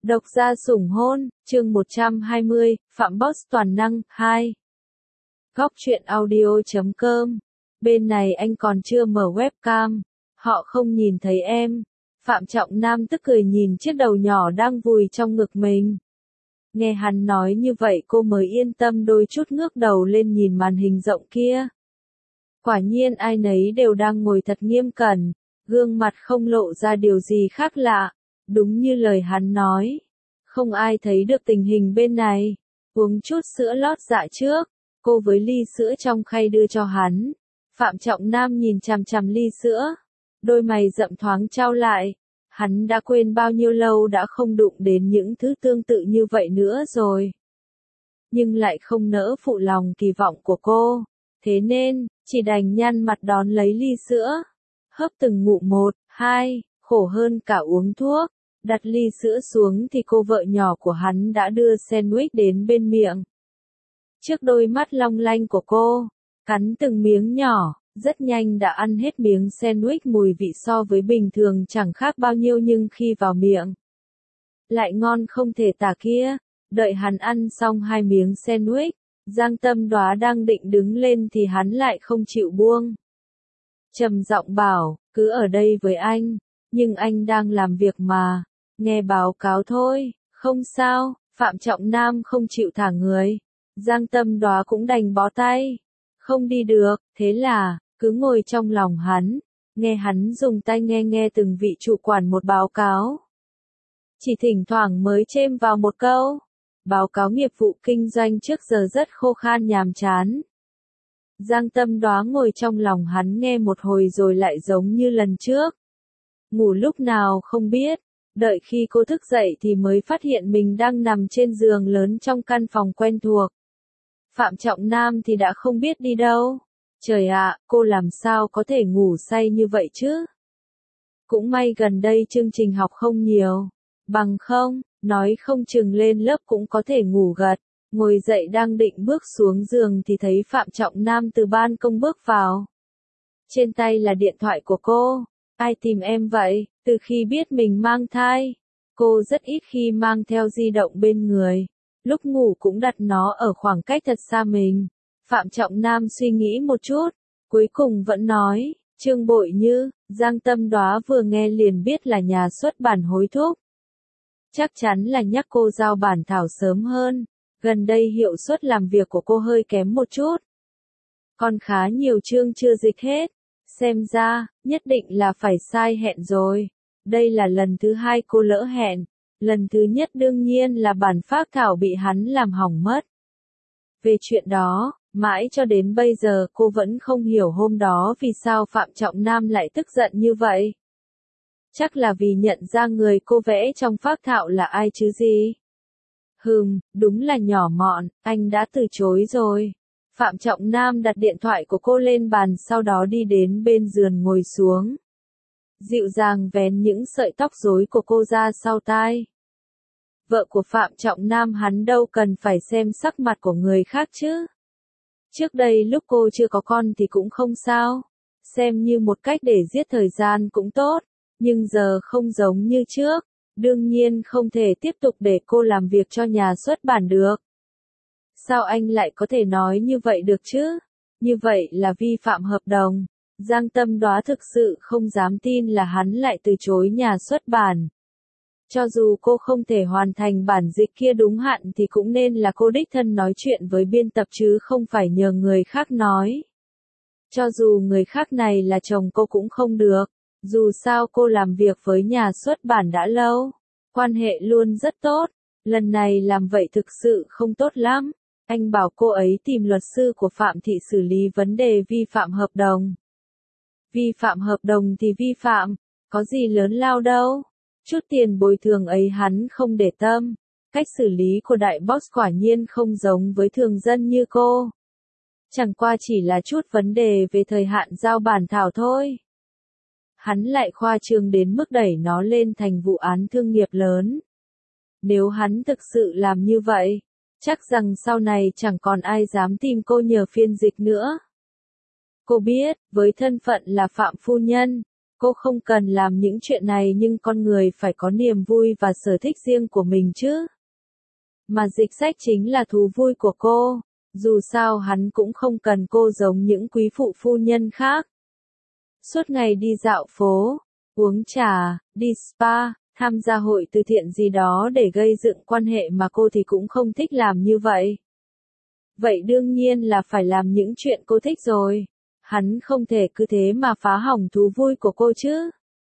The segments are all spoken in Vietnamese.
Độc gia sủng hôn, chương 120, Phạm Boss toàn năng, 2. Góc truyện audio.com. Bên này anh còn chưa mở webcam. Họ không nhìn thấy em. Phạm Trọng Nam tức cười nhìn chiếc đầu nhỏ đang vùi trong ngực mình. Nghe hắn nói như vậy cô mới yên tâm đôi chút ngước đầu lên nhìn màn hình rộng kia. Quả nhiên ai nấy đều đang ngồi thật nghiêm cẩn, gương mặt không lộ ra điều gì khác lạ. Đúng như lời hắn nói, không ai thấy được tình hình bên này. Uống chút sữa lót dạ trước, cô với ly sữa trong khay đưa cho hắn. Phạm Trọng Nam nhìn chằm chằm ly sữa, đôi mày rậm thoáng chau lại. Hắn đã quên bao nhiêu lâu đã không đụng đến những thứ tương tự như vậy nữa rồi. Nhưng lại không nỡ phụ lòng kỳ vọng của cô, thế nên, chỉ đành nhăn mặt đón lấy ly sữa. Hớp từng ngụm một, hai, khổ hơn cả uống thuốc. Đặt ly sữa xuống thì cô vợ nhỏ của hắn đã đưa sandwich đến bên miệng. Trước đôi mắt long lanh của cô, cắn từng miếng nhỏ, rất nhanh đã ăn hết miếng sandwich mùi vị so với bình thường chẳng khác bao nhiêu nhưng khi vào miệng, lại ngon không thể tả kia. Đợi hắn ăn xong 2 miếng sandwich, Giang Tâm Đoá đang định đứng lên thì hắn lại không chịu buông. Trầm giọng bảo, cứ ở đây với anh, nhưng anh đang làm việc mà. Nghe báo cáo thôi, không sao. Phạm Trọng Nam không chịu thả người. Giang Tâm Đoá cũng đành bó tay. Không đi được, thế là, cứ ngồi trong lòng hắn. Nghe hắn dùng tai nghe từng vị chủ quản một báo cáo. Chỉ thỉnh thoảng mới chêm vào một câu. Báo cáo nghiệp vụ kinh doanh trước giờ rất khô khan nhàm chán. Giang Tâm Đoá ngồi trong lòng hắn nghe một hồi rồi lại giống như lần trước. Ngủ lúc nào không biết. Đợi khi cô thức dậy thì mới phát hiện mình đang nằm trên giường lớn trong căn phòng quen thuộc. Phạm Trọng Nam thì đã không biết đi đâu. Trời ạ, cô làm sao có thể ngủ say như vậy chứ? Cũng may gần đây chương trình học không nhiều. Bằng không, nói không chừng lên lớp cũng có thể ngủ gật. Ngồi dậy đang định bước xuống giường thì thấy Phạm Trọng Nam từ ban công bước vào. Trên tay là điện thoại của cô. Ai tìm em vậy? Từ khi biết mình mang thai, cô rất ít khi mang theo di động bên người. Lúc ngủ cũng đặt nó ở khoảng cách thật xa mình. Phạm Trọng Nam suy nghĩ một chút, cuối cùng vẫn nói, Trương Bội Như. Giang Tâm Đoá vừa nghe liền biết là nhà xuất bản hối thúc. Chắc chắn là nhắc cô giao bản thảo sớm hơn. Gần đây hiệu suất làm việc của cô hơi kém một chút. Còn khá nhiều chương chưa dịch hết. Xem ra, nhất định là phải sai hẹn rồi. Đây là lần thứ 2 cô lỡ hẹn. Lần thứ nhất đương nhiên là bản phác thảo bị hắn làm hỏng mất. Về chuyện đó, mãi cho đến bây giờ cô vẫn không hiểu hôm đó vì sao Phạm Trọng Nam lại tức giận như vậy. Chắc là vì nhận ra người cô vẽ trong phác thảo là ai chứ gì. Đúng là nhỏ mọn, anh đã từ chối rồi. Phạm Trọng Nam đặt điện thoại của cô lên bàn sau đó đi đến bên giường ngồi xuống. Dịu dàng vén những sợi tóc rối của cô ra sau tai. Vợ của Phạm Trọng Nam hắn đâu cần phải xem sắc mặt của người khác chứ. Trước đây lúc cô chưa có con thì cũng không sao. Xem như một cách để giết thời gian cũng tốt. Nhưng giờ không giống như trước. Đương nhiên không thể tiếp tục để cô làm việc cho nhà xuất bản được. Sao anh lại có thể nói như vậy được chứ? Như vậy là vi phạm hợp đồng. Giang Tâm Đoá thực sự không dám tin là hắn lại từ chối nhà xuất bản. Cho dù cô không thể hoàn thành bản dịch kia đúng hạn thì cũng nên là cô đích thân nói chuyện với biên tập chứ không phải nhờ người khác nói. Cho dù người khác này là chồng cô cũng không được. Dù sao cô làm việc với nhà xuất bản đã lâu. Quan hệ luôn rất tốt. Lần này làm vậy thực sự không tốt lắm. Anh bảo cô ấy tìm luật sư của Phạm Thị xử lý vấn đề vi phạm hợp đồng. Vi phạm hợp đồng thì vi phạm, có gì lớn lao đâu. Chút tiền bồi thường ấy hắn không để tâm. Cách xử lý của đại boss quả nhiên không giống với thường dân như cô. Chẳng qua chỉ là chút vấn đề về thời hạn giao bản thảo thôi. Hắn lại khoa trương đến mức đẩy nó lên thành vụ án thương nghiệp lớn. Nếu hắn thực sự làm như vậy, chắc rằng sau này chẳng còn ai dám tìm cô nhờ phiên dịch nữa. Cô biết, với thân phận là Phạm phu nhân, Cô không cần làm những chuyện này nhưng con người phải có niềm vui và sở thích riêng của mình chứ. Mà dịch sách chính là thú vui của cô. Dù sao hắn cũng không cần cô giống những quý phụ phu nhân khác. Suốt ngày đi dạo phố, uống trà, đi spa, tham gia hội từ thiện gì đó để gây dựng quan hệ mà cô thì cũng không thích làm như vậy. Vậy đương nhiên là phải làm những chuyện cô thích rồi. Hắn không thể cứ thế mà phá hỏng thú vui của cô chứ.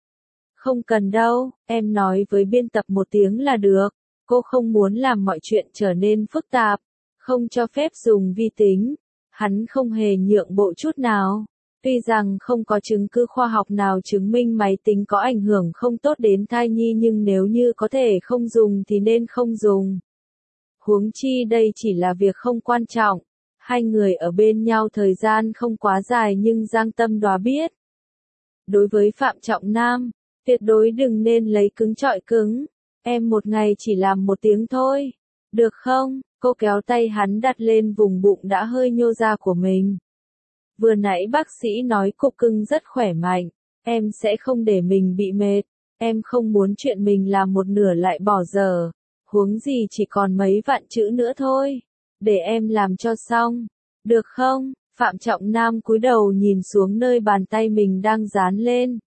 Không cần đâu, em nói với biên tập một tiếng là được. Cô không muốn làm mọi chuyện trở nên phức tạp, không cho phép dùng vi tính. Hắn không hề nhượng bộ chút nào. Tuy rằng không có chứng cứ khoa học nào chứng minh máy tính có ảnh hưởng không tốt đến thai nhi nhưng nếu như có thể không dùng thì nên không dùng. Huống chi đây chỉ là việc không quan trọng. Hai người ở bên nhau thời gian không quá dài nhưng Giang Tâm Đoá biết. Đối với Phạm Trọng Nam, tuyệt đối đừng nên lấy cứng trọi cứng. Em một ngày chỉ làm 1 tiếng thôi. Được không? Cô kéo tay hắn đặt lên vùng bụng đã hơi nhô ra của mình. Vừa nãy bác sĩ nói cục cưng rất khỏe mạnh. Em sẽ không để mình bị mệt. Em không muốn chuyện mình làm một nửa lại bỏ dở. Huống gì chỉ còn mấy vạn chữ nữa thôi. Để em làm cho xong. Được không? Phạm Trọng Nam cúi đầu nhìn xuống nơi bàn tay mình đang dán lên.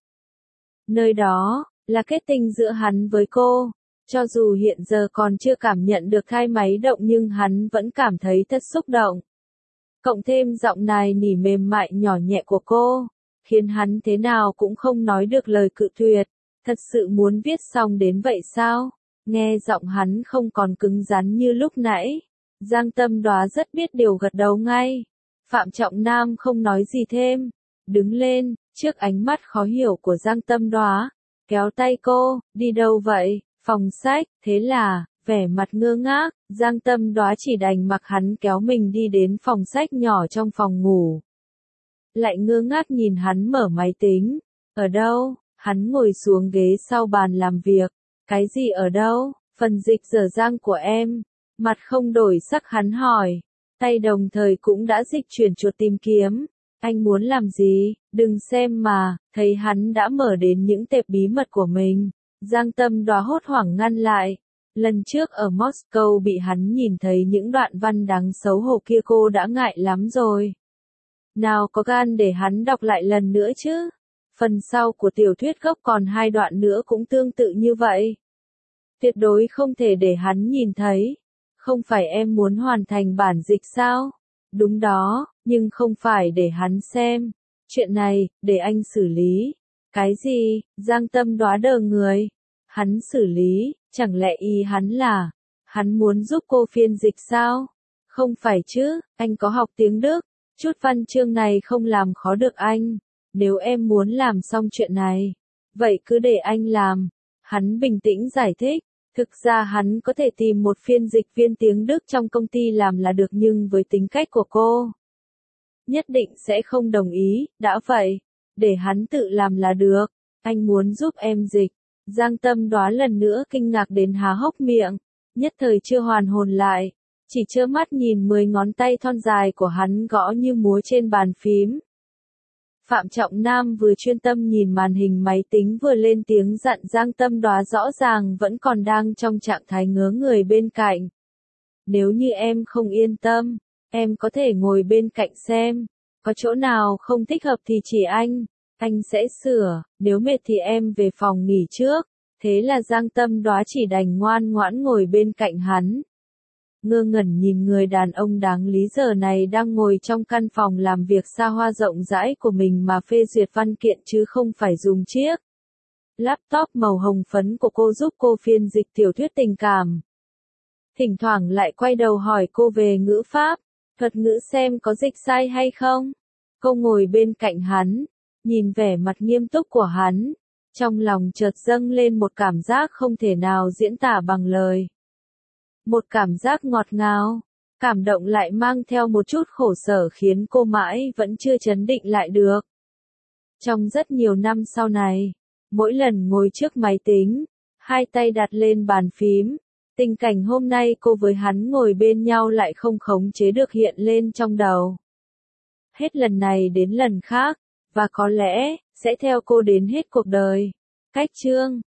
Nơi đó, là kết tinh giữa hắn với cô. Cho dù hiện giờ còn chưa cảm nhận được thai máy động nhưng hắn vẫn cảm thấy thật xúc động. Cộng thêm giọng nài nỉ mềm mại nhỏ nhẹ của cô, khiến hắn thế nào cũng không nói được lời cự tuyệt. Thật sự muốn viết xong đến vậy sao? Nghe giọng hắn không còn cứng rắn như lúc nãy. Giang Tâm Đoá rất biết điều gật đầu ngay. Phạm Trọng Nam không nói gì thêm. Đứng lên, trước ánh mắt khó hiểu của Giang Tâm Đoá. Kéo tay cô, đi đâu vậy? Phòng sách, thế là, vẻ mặt ngơ ngác, Giang Tâm Đoá chỉ đành mặc hắn kéo mình đi đến phòng sách nhỏ trong phòng ngủ. Lại ngơ ngác nhìn hắn mở máy tính. Ở đâu? Hắn ngồi xuống ghế sau bàn làm việc. Cái gì ở đâu? Phần dịch dở dang của em. Mặt không đổi sắc hắn hỏi. Tay đồng thời cũng đã dịch chuyển chuột tìm kiếm. Anh muốn làm gì? Đừng xem mà, thấy hắn đã mở đến những tệp bí mật của mình. Giang Tâm Đoá hốt hoảng ngăn lại. Lần trước ở Moscow bị hắn nhìn thấy những đoạn văn đáng xấu hổ kia cô đã ngại lắm rồi. Nào có gan để hắn đọc lại lần nữa chứ? Phần sau của tiểu thuyết gốc còn 2 đoạn nữa cũng tương tự như vậy. Tuyệt đối không thể để hắn nhìn thấy. Không phải em muốn hoàn thành bản dịch sao? Đúng đó, nhưng không phải để hắn xem. Chuyện này, để anh xử lý. Cái gì? Giang Tâm Đoá đờ người. Hắn xử lý, chẳng lẽ ý hắn là, hắn muốn giúp cô phiên dịch sao? Không phải chứ, anh có học tiếng Đức. Chút văn chương này không làm khó được anh. Nếu em muốn làm xong chuyện này, vậy cứ để anh làm. Hắn bình tĩnh giải thích. Thực ra hắn có thể tìm một phiên dịch viên tiếng Đức trong công ty làm là được nhưng với tính cách của cô, nhất định sẽ không đồng ý, đã vậy, để hắn tự làm là được. Anh muốn giúp em dịch. Giang Tâm Đoá lần nữa kinh ngạc đến há hốc miệng, nhất thời chưa hoàn hồn lại, chỉ trơ mắt nhìn 10 ngón tay thon dài của hắn gõ như múa trên bàn phím. Phạm Trọng Nam vừa chuyên tâm nhìn màn hình máy tính vừa lên tiếng dặn Giang Tâm Đoá rõ ràng vẫn còn đang trong trạng thái ngớ người bên cạnh. Nếu như em không yên tâm, em có thể ngồi bên cạnh xem, có chỗ nào không thích hợp thì chỉ anh sẽ sửa, nếu mệt thì em về phòng nghỉ trước. Thế là Giang Tâm Đoá chỉ đành ngoan ngoãn ngồi bên cạnh hắn. Ngơ ngẩn nhìn người đàn ông đáng lý giờ này đang ngồi trong căn phòng làm việc xa hoa rộng rãi của mình mà phê duyệt văn kiện chứ không phải dùng chiếc laptop màu hồng phấn của cô giúp cô phiên dịch tiểu thuyết tình cảm. Thỉnh thoảng lại quay đầu hỏi cô về ngữ pháp, thuật ngữ xem có dịch sai hay không. Cô ngồi bên cạnh hắn, nhìn vẻ mặt nghiêm túc của hắn, trong lòng chợt dâng lên một cảm giác không thể nào diễn tả bằng lời. Một cảm giác ngọt ngào, cảm động lại mang theo một chút khổ sở khiến cô mãi vẫn chưa trấn định lại được. Trong rất nhiều năm sau này, mỗi lần ngồi trước máy tính, hai tay đặt lên bàn phím, tình cảnh hôm nay cô với hắn ngồi bên nhau lại không khống chế được hiện lên trong đầu. Hết lần này đến lần khác, và có lẽ, sẽ theo cô đến hết cuộc đời. Cách chương